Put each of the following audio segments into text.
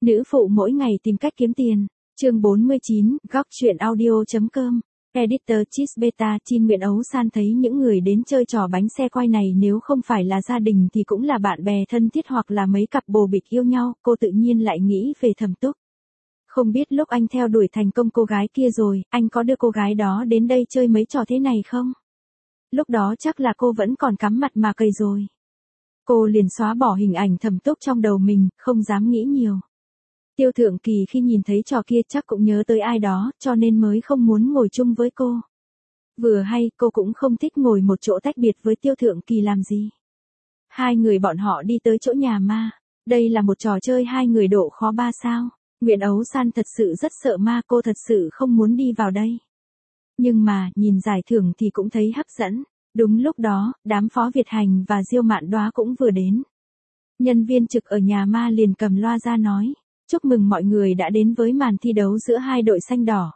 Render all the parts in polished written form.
Nữ phụ mỗi ngày tìm cách kiếm tiền. Chương 49, góc truyện audio.com. Editor Cheese Beta Chin Nguyễn Ấu San thấy những người đến chơi trò bánh xe quay này nếu không phải là gia đình thì cũng là bạn bè thân thiết hoặc là mấy cặp bồ bịch yêu nhau, cô tự nhiên lại nghĩ về Thẩm Túc. Không biết lúc anh theo đuổi thành công cô gái kia rồi, anh có đưa cô gái đó đến đây chơi mấy trò thế này không? Lúc đó chắc là cô vẫn còn cắm mặt mà cày rồi. Cô liền xóa bỏ hình ảnh Thẩm Túc trong đầu mình, không dám nghĩ nhiều. Tiêu Thượng Kỳ khi nhìn thấy trò kia chắc cũng nhớ tới ai đó, cho nên mới không muốn ngồi chung với cô. Vừa hay, cô cũng không thích ngồi một chỗ tách biệt với Tiêu Thượng Kỳ làm gì. Hai người bọn họ đi tới chỗ nhà ma. Đây là một trò chơi hai người độ khó 3 sao. Nguyễn Ấu San thật sự rất sợ ma, cô thật sự không muốn đi vào đây. Nhưng mà, nhìn giải thưởng thì cũng thấy hấp dẫn. Đúng lúc đó, đám Phó Việt Hành và Diêu Mạn Đóa cũng vừa đến. Nhân viên trực ở nhà ma liền cầm loa ra nói. Chúc mừng mọi người đã đến với màn thi đấu giữa hai đội xanh đỏ.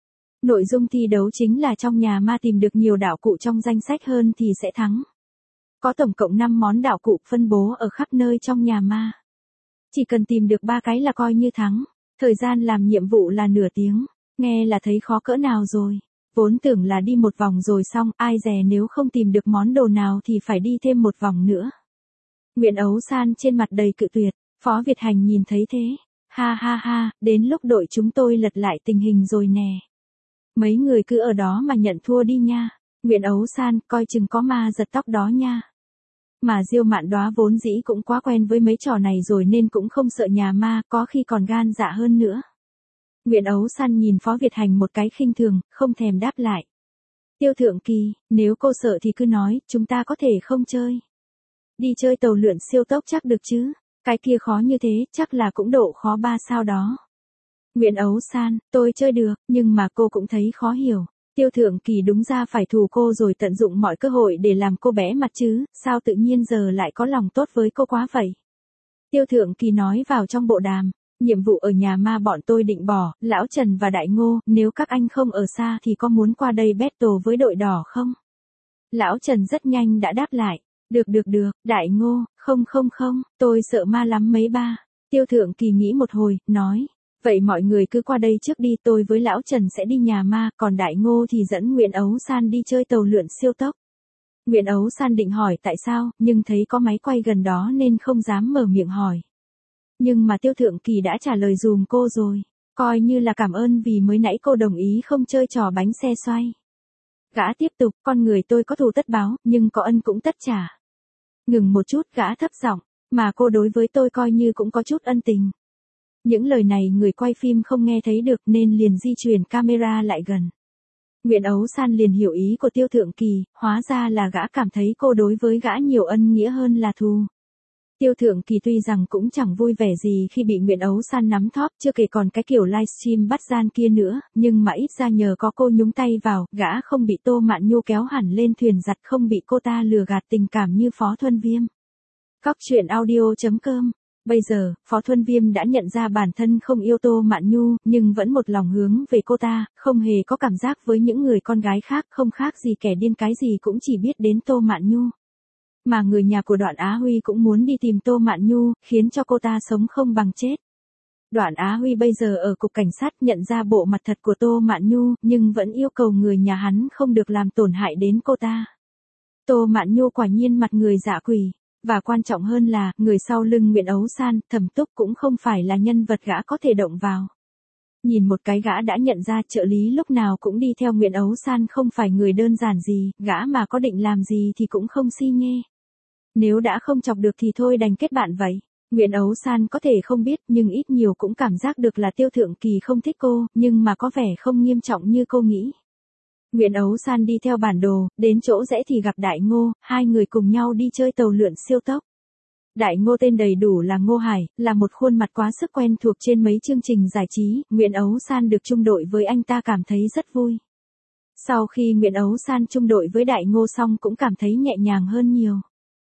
Nội dung thi đấu chính là trong nhà ma tìm được nhiều đạo cụ trong danh sách hơn thì sẽ thắng. Có tổng cộng 5 món đạo cụ phân bố ở khắp nơi trong nhà ma. Chỉ cần tìm được 3 cái là coi như thắng. Thời gian làm nhiệm vụ là nửa tiếng. Nghe là thấy khó cỡ nào rồi. Vốn tưởng là đi một vòng rồi xong, ai dè nếu không tìm được món đồ nào thì phải đi thêm một vòng nữa. Nguyễn Ấu San trên mặt đầy cự tuyệt. Phó Việt Hành nhìn thấy thế. Ha ha ha, đến lúc đội chúng tôi lật lại tình hình rồi nè. Mấy người cứ ở đó mà nhận thua đi nha. Nguyễn Ấu San, coi chừng có ma giật tóc đó nha. Mà Diêu Mạn Đóa vốn dĩ cũng quá quen với mấy trò này rồi nên cũng không sợ nhà ma, có khi còn gan dạ hơn nữa. Nguyễn Ấu San nhìn Phó Việt Hành một cái khinh thường, không thèm đáp lại. Tiêu Thượng Kỳ, nếu cô sợ thì cứ nói, chúng ta có thể không chơi. Đi chơi tàu lượn siêu tốc chắc được chứ. Cái kia khó như thế, chắc là cũng độ khó 3 sao đó. Nguyễn Ấu San, tôi chơi được, nhưng mà cô cũng thấy khó hiểu. Tiêu Thượng Kỳ đúng ra phải thù cô rồi tận dụng mọi cơ hội để làm cô bẽ mặt chứ, sao tự nhiên giờ lại có lòng tốt với cô quá vậy? Tiêu Thượng Kỳ nói vào trong bộ đàm, nhiệm vụ ở nhà ma bọn tôi định bỏ, Lão Trần và Đại Ngô, nếu các anh không ở xa thì có muốn qua đây battle với đội đỏ không? Lão Trần rất nhanh đã đáp lại. Được, Đại Ngô, không, tôi sợ ma lắm mấy ba. Tiêu Thượng Kỳ nghĩ một hồi, nói, vậy mọi người cứ qua đây trước đi, tôi với Lão Trần sẽ đi nhà ma, còn Đại Ngô thì dẫn Nguyễn Ấu San đi chơi tàu lượn siêu tốc. Nguyễn Ấu San định hỏi tại sao, nhưng thấy có máy quay gần đó nên không dám mở miệng hỏi. Nhưng mà Tiêu Thượng Kỳ đã trả lời dùm cô rồi, coi như là cảm ơn vì mới nãy cô đồng ý không chơi trò bánh xe xoay. Gã tiếp tục, con người tôi có thù tất báo, nhưng có ân cũng tất trả. Ngừng một chút, gã thấp giọng, mà cô đối với tôi coi như cũng có chút ân tình. Những lời này người quay phim không nghe thấy được nên liền di chuyển camera lại gần. Nguyễn Ấu San liền hiểu ý của Tiêu Thượng Kỳ, hóa ra là gã cảm thấy cô đối với gã nhiều ân nghĩa hơn là thù. Tiêu Thượng Kỳ tuy rằng cũng chẳng vui vẻ gì khi bị Nguyễn Ấu San nắm thóp, chưa kể còn cái kiểu livestream bắt gian kia nữa, nhưng mà ít ra nhờ có cô nhúng tay vào, gã không bị Tô Mạn Nhu kéo hẳn lên thuyền giặt, không bị cô ta lừa gạt tình cảm như Phó Thuân Viêm. Góc truyện audio.com. Bây giờ, Phó Thuân Viêm đã nhận ra bản thân không yêu Tô Mạn Nhu, nhưng vẫn một lòng hướng về cô ta, không hề có cảm giác với những người con gái khác, không khác gì kẻ điên, cái gì cũng chỉ biết đến Tô Mạn Nhu. Mà người nhà của Đoạn Á Huy cũng muốn đi tìm Tô Mạn Nhu, khiến cho cô ta sống không bằng chết. Đoạn Á Huy bây giờ ở cục cảnh sát nhận ra bộ mặt thật của Tô Mạn Nhu, nhưng vẫn yêu cầu người nhà hắn không được làm tổn hại đến cô ta. Tô Mạn Nhu quả nhiên mặt người dạ quỷ, và quan trọng hơn là, người sau lưng Nguyễn Ấu San, Thẩm Túc cũng không phải là nhân vật gã có thể động vào. Nhìn một cái gã đã nhận ra trợ lý lúc nào cũng đi theo Nguyễn Ấu San không phải người đơn giản gì, gã mà có định làm gì thì cũng không si nhê. Nếu đã không chọc được thì thôi đành kết bạn vậy. Nguyễn Ấu San có thể không biết nhưng ít nhiều cũng cảm giác được là Tiêu Thượng Kỳ không thích cô, nhưng mà có vẻ không nghiêm trọng như cô nghĩ. Nguyễn Ấu San đi theo bản đồ, đến chỗ rẽ thì gặp Đại Ngô, hai người cùng nhau đi chơi tàu lượn siêu tốc. Đại Ngô tên đầy đủ là Ngô Hải, là một khuôn mặt quá sức quen thuộc trên mấy chương trình giải trí, Nguyễn Ấu San được chung đội với anh ta cảm thấy rất vui. Sau khi Nguyễn Ấu San chung đội với Đại Ngô xong cũng cảm thấy nhẹ nhàng hơn nhiều.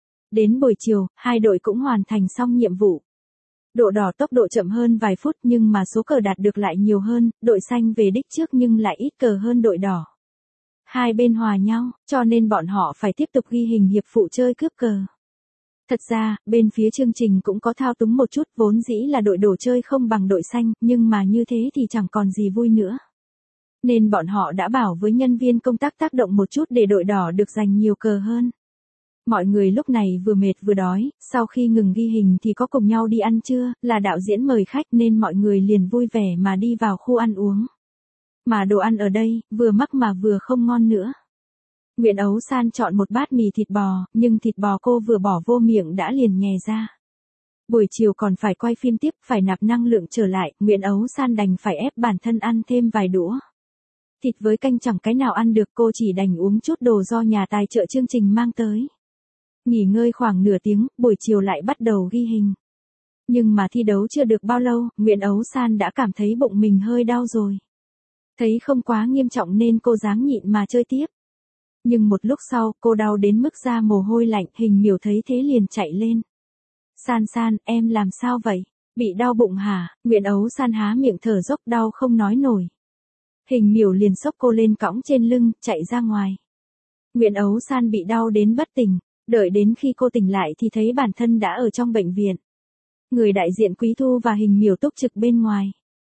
Đến buổi chiều, hai đội cũng hoàn thành xong nhiệm vụ. Độ đỏ tốc độ chậm hơn vài phút nhưng mà số cờ đạt được lại nhiều hơn, đội xanh về đích trước nhưng lại ít cờ hơn đội đỏ. Hai bên hòa nhau, cho nên bọn họ phải tiếp tục ghi hình hiệp phụ chơi cướp cờ. Thật ra, bên phía chương trình cũng có thao túng một chút, vốn dĩ là đội đồ chơi không bằng đội xanh, nhưng mà như thế thì chẳng còn gì vui nữa. Nên bọn họ đã bảo với nhân viên công tác tác động một chút để đội đỏ được giành nhiều cờ hơn. Mọi người lúc này vừa mệt vừa đói, sau khi ngừng ghi hình thì có cùng nhau đi ăn trưa, là đạo diễn mời khách nên mọi người liền vui vẻ mà đi vào khu ăn uống. Mà đồ ăn ở đây, vừa mắc mà vừa không ngon nữa. Nguyễn Ấu San chọn một bát mì thịt bò, nhưng thịt bò cô vừa bỏ vô miệng đã liền nhè ra. Buổi chiều còn phải quay phim tiếp, phải nạp năng lượng trở lại, Nguyễn Ấu San đành phải ép bản thân ăn thêm vài đũa. Thịt với canh chẳng cái nào ăn được, cô chỉ đành uống chút đồ do nhà tài trợ chương trình mang tới. Nghỉ ngơi khoảng nửa tiếng, buổi chiều lại bắt đầu ghi hình. Nhưng mà thi đấu chưa được bao lâu, Nguyễn Ấu San đã cảm thấy bụng mình hơi đau rồi. Thấy không quá nghiêm trọng nên cô ráng nhịn mà chơi tiếp. Nhưng một lúc sau, cô đau đến mức ra mồ hôi lạnh, Hình Miểu thấy thế liền chạy lên. San San, em làm sao vậy? Bị đau bụng hả? Nguyễn Ấu San há miệng thở dốc đau không nói nổi. Hình Miểu liền xốc cô lên cõng trên lưng, chạy ra ngoài. Nguyễn Ấu San bị đau đến bất tỉnh, đợi đến khi cô tỉnh lại thì thấy bản thân đã ở trong bệnh viện. Người đại diện Quý Thu và Hình Miểu túc trực bên ngoài.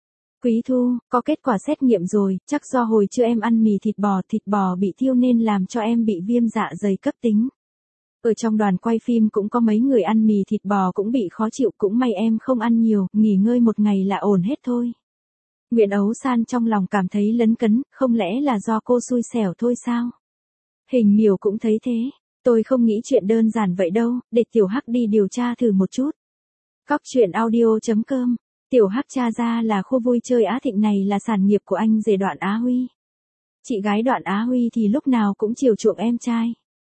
Quý Thu, có kết quả xét nghiệm rồi, chắc do hồi trưa em ăn mì thịt bò bị thiêu nên làm cho em bị viêm dạ dày cấp tính. Ở trong đoàn quay phim cũng có mấy người ăn mì thịt bò cũng bị khó chịu, cũng may em không ăn nhiều, nghỉ ngơi một ngày là ổn hết thôi. Nguyễn Ấu San trong lòng cảm thấy lấn cấn, không lẽ là do cô xui xẻo thôi sao? Hình Miểu cũng thấy thế, tôi không nghĩ chuyện đơn giản vậy đâu, để Tiểu Hắc đi điều tra thử một chút. Góc truyện audio.com. Tiểu Hắc tra ra là khu vui chơi Á Thịnh này là sản nghiệp của anh rể Đoạn Á Huy. Chị gái Đoạn Á Huy thì lúc nào cũng chiều chuộng em trai.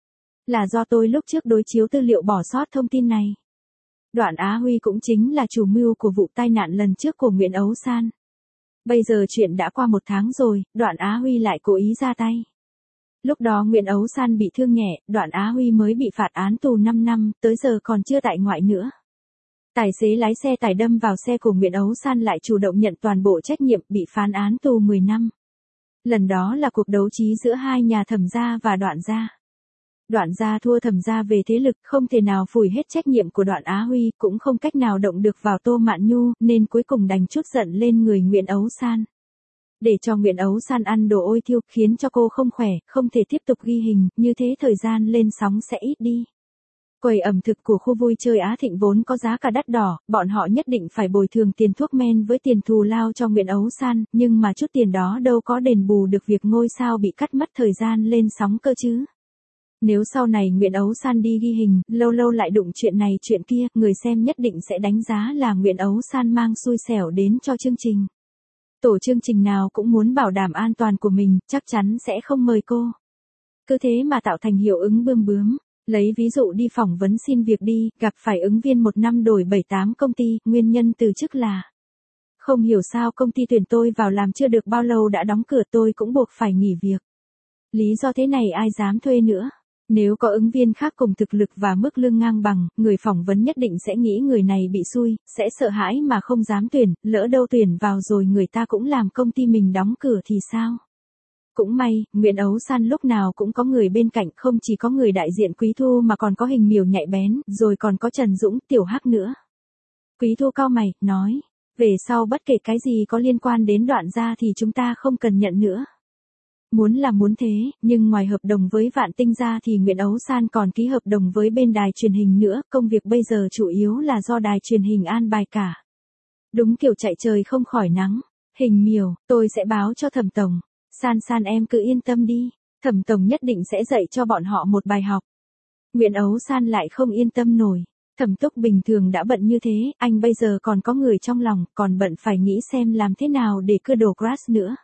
Là do tôi lúc trước đối chiếu tư liệu bỏ sót thông tin này. Đoạn Á Huy cũng chính là chủ mưu của vụ tai nạn lần trước của Nguyễn Ấu San. Bây giờ chuyện đã qua 1 tháng rồi, Đoạn Á Huy lại cố ý ra tay. Lúc đó Nguyễn Ấu San bị thương nhẹ, Đoạn Á Huy mới bị phạt án tù 5 năm, tới giờ còn chưa tại ngoại nữa. Tài xế lái xe tải đâm vào xe của Nguyễn Ấu San lại chủ động nhận toàn bộ trách nhiệm, bị phán án tù 10 năm. Lần đó là cuộc đấu trí giữa hai nhà Thẩm gia và Đoạn gia. Đoạn gia thua Thẩm gia về thế lực, không thể nào phủi hết trách nhiệm của Đoạn Á Huy, cũng không cách nào động được vào Tô Mạn Nhu, nên cuối cùng đành trút giận lên người Nguyễn Ấu San. Để cho Nguyễn Ấu San ăn đồ ôi thiêu, khiến cho cô không khỏe, không thể tiếp tục ghi hình, như thế thời gian lên sóng sẽ ít đi. Quầy ẩm thực của khu vui chơi Á Thịnh vốn có giá cả đắt đỏ, bọn họ nhất định phải bồi thường tiền thuốc men với tiền thù lao cho Nguyễn Ấu San, nhưng mà chút tiền đó đâu có đền bù được việc ngôi sao bị cắt mất thời gian lên sóng cơ chứ. Nếu sau này Nguyễn Ấu San đi ghi hình, lâu lâu lại đụng chuyện này chuyện kia, người xem nhất định sẽ đánh giá là Nguyễn Ấu San mang xui xẻo đến cho chương trình. Tổ chương trình nào cũng muốn bảo đảm an toàn của mình, chắc chắn sẽ không mời cô. Cứ thế mà tạo thành hiệu ứng bươm bướm. Lấy ví dụ đi phỏng vấn xin việc đi, gặp phải ứng viên 1 năm đổi 7-8 công ty, nguyên nhân từ chức là không hiểu sao công ty tuyển tôi vào làm chưa được bao lâu đã đóng cửa, tôi cũng buộc phải nghỉ việc. Lý do thế này ai dám thuê nữa. Nếu có ứng viên khác cùng thực lực và mức lương ngang bằng, người phỏng vấn nhất định sẽ nghĩ người này bị xui, sẽ sợ hãi mà không dám tuyển, lỡ đâu tuyển vào rồi người ta cũng làm công ty mình đóng cửa thì sao? Cũng may, Nguyễn Ấu San lúc nào cũng có người bên cạnh, không chỉ có người đại diện Quý Thu mà còn có Hình Miểu nhạy bén, rồi còn có Trần Dũng, Tiểu Hắc nữa. Quý Thu cau mày, nói, về sau bất kể cái gì có liên quan đến Đoạn gia thì chúng ta không cần nhận nữa. Muốn là muốn thế, nhưng ngoài hợp đồng với Vạn Tinh gia thì Nguyễn Ấu San còn ký hợp đồng với bên đài truyền hình nữa, công việc bây giờ chủ yếu là do đài truyền hình an bài cả. Đúng kiểu chạy trời không khỏi nắng. Hình Miểu, tôi sẽ báo cho Thẩm tổng. San San em cứ yên tâm đi, Thẩm tổng nhất định sẽ dạy cho bọn họ một bài học. Nguyễn Ấu San lại không yên tâm nổi. Thẩm Túc bình thường đã bận như thế, anh bây giờ còn có người trong lòng, còn bận phải nghĩ xem làm thế nào để cưa đồ Crush nữa.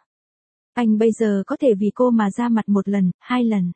Anh bây giờ có thể vì cô mà ra mặt 1 lần, 2 lần,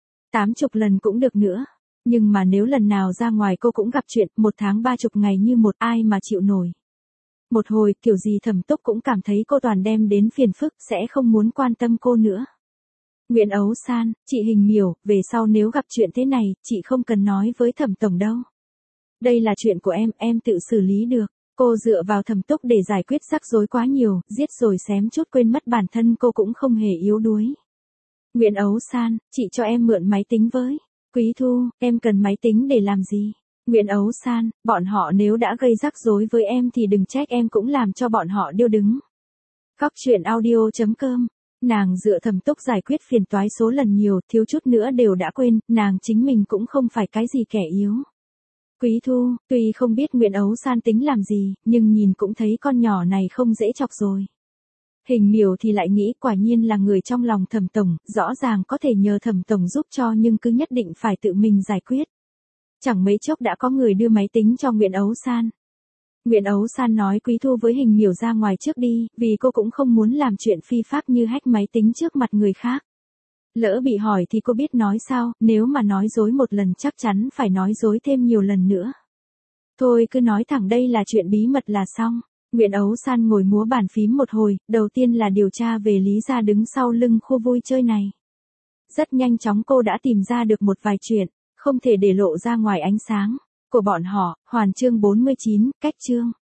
80 lần cũng được nữa. Nhưng mà nếu lần nào ra ngoài cô cũng gặp chuyện, 1 tháng 30 ngày như một, ai mà chịu nổi. Một hồi, kiểu gì Thẩm Túc cũng cảm thấy cô toàn đem đến phiền phức, sẽ không muốn quan tâm cô nữa. Nguyễn Ấu San, chị Hình Miểu, về sau nếu gặp chuyện thế này, chị không cần nói với Thẩm tổng đâu. Đây là chuyện của em tự xử lý được. Cô dựa vào Thẩm Túc để giải quyết rắc rối quá nhiều, giết rồi xém chút quên mất bản thân cô cũng không hề yếu đuối. Nguyễn Ấu San, chị cho em mượn máy tính với. Quý Thu, em cần máy tính để làm gì? Nguyễn Ấu San, bọn họ nếu đã gây rắc rối với em thì đừng trách em cũng làm cho bọn họ điêu đứng. Góc truyện audio.com. Nàng dựa Thẩm Túc giải quyết phiền toái số lần nhiều, thiếu chút nữa đều đã quên, nàng chính mình cũng không phải cái gì kẻ yếu. Quý Thu, tuy không biết Nguyễn Ấu San tính làm gì, nhưng nhìn cũng thấy con nhỏ này không dễ chọc rồi. Hình Miểu thì lại nghĩ quả nhiên là người trong lòng Thẩm tổng, rõ ràng có thể nhờ Thẩm tổng giúp cho nhưng cứ nhất định phải tự mình giải quyết. Chẳng mấy chốc đã có người đưa máy tính cho Nguyễn Ấu San. Nguyễn Ấu San nói Quý Thu với Hình Miểu ra ngoài trước đi, vì cô cũng không muốn làm chuyện phi pháp như hack máy tính trước mặt người khác. Lỡ bị hỏi thì cô biết nói sao, nếu mà nói dối một lần chắc chắn phải nói dối thêm nhiều lần nữa. Thôi cứ nói thẳng đây là chuyện bí mật là xong. Nguyễn Ấu San ngồi múa bàn phím một hồi, đầu tiên là điều tra về lý gia đứng sau lưng khu vui chơi này. Rất nhanh chóng cô đã tìm ra được một vài chuyện, không thể để lộ ra ngoài ánh sáng của bọn họ. Hoàn chương 49, cách chương.